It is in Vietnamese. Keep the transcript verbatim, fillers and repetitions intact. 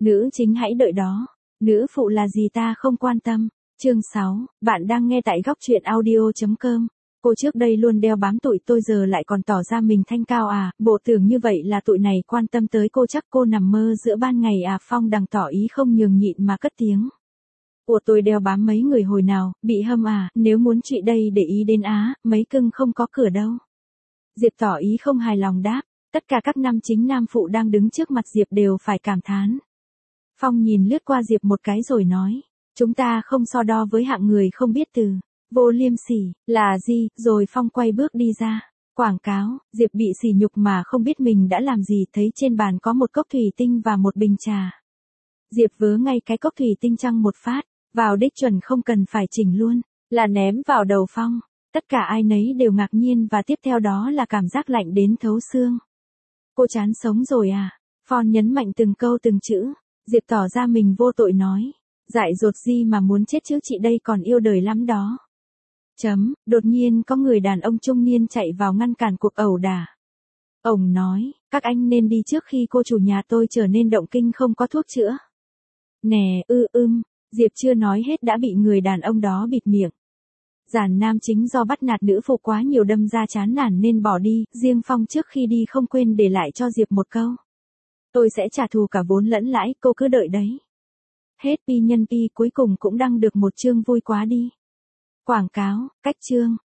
Nữ chính hãy đợi đó. Nữ phụ là gì ta không quan tâm. Chương sáu, bạn đang nghe tại góc truyện audio chấm com. Cô trước đây luôn đeo bám tụi tôi giờ lại còn tỏ ra mình thanh cao à, bộ tưởng như vậy là tụi này quan tâm tới cô chắc cô nằm mơ giữa ban ngày à. Phong đằng tỏ ý không nhường nhịn mà cất tiếng. Ủa tôi đeo bám mấy người hồi nào, bị hâm à, nếu muốn chị đây để ý đến á, mấy cưng không có cửa đâu. Diệp tỏ ý không hài lòng đáp, tất cả các nam chính nam phụ đang đứng trước mặt Diệp đều phải cảm thán. Phong nhìn lướt qua Diệp một cái rồi nói, chúng ta không so đo với hạng người không biết từ, vô liêm sỉ, là gì, rồi Phong quay bước đi ra. Quảng cáo, Diệp bị sỉ nhục mà không biết mình đã làm gì, thấy trên bàn có một cốc thủy tinh và một bình trà. Diệp vớ ngay cái cốc thủy tinh chăng một phát, vào đích chuẩn không cần phải chỉnh luôn, là ném vào đầu Phong. Tất cả ai nấy đều ngạc nhiên và tiếp theo đó là cảm giác lạnh đến thấu xương. Cô chán sống rồi à? Phong nhấn mạnh từng câu từng chữ. Diệp tỏ ra mình vô tội nói. Dại dột gì mà muốn chết chứ, chị đây còn yêu đời lắm đó. Chấm, đột nhiên có người đàn ông trung niên chạy vào ngăn cản cuộc ẩu đả. Ông nói, các anh nên đi trước khi cô chủ nhà tôi trở nên động kinh không có thuốc chữa. Nè, ư ưm, Diệp chưa nói hết đã bị người đàn ông đó bịt miệng. Giản nam chính do bắt nạt nữ phụ quá nhiều đâm ra chán nản nên bỏ đi, riêng Phong trước khi đi không quên để lại cho Diệp một câu. Tôi sẽ trả thù cả vốn lẫn lãi, cô cứ đợi đấy. Hết pi nhân pi cuối cùng cũng đăng được một chương vui quá đi. Quảng cáo, cách chương.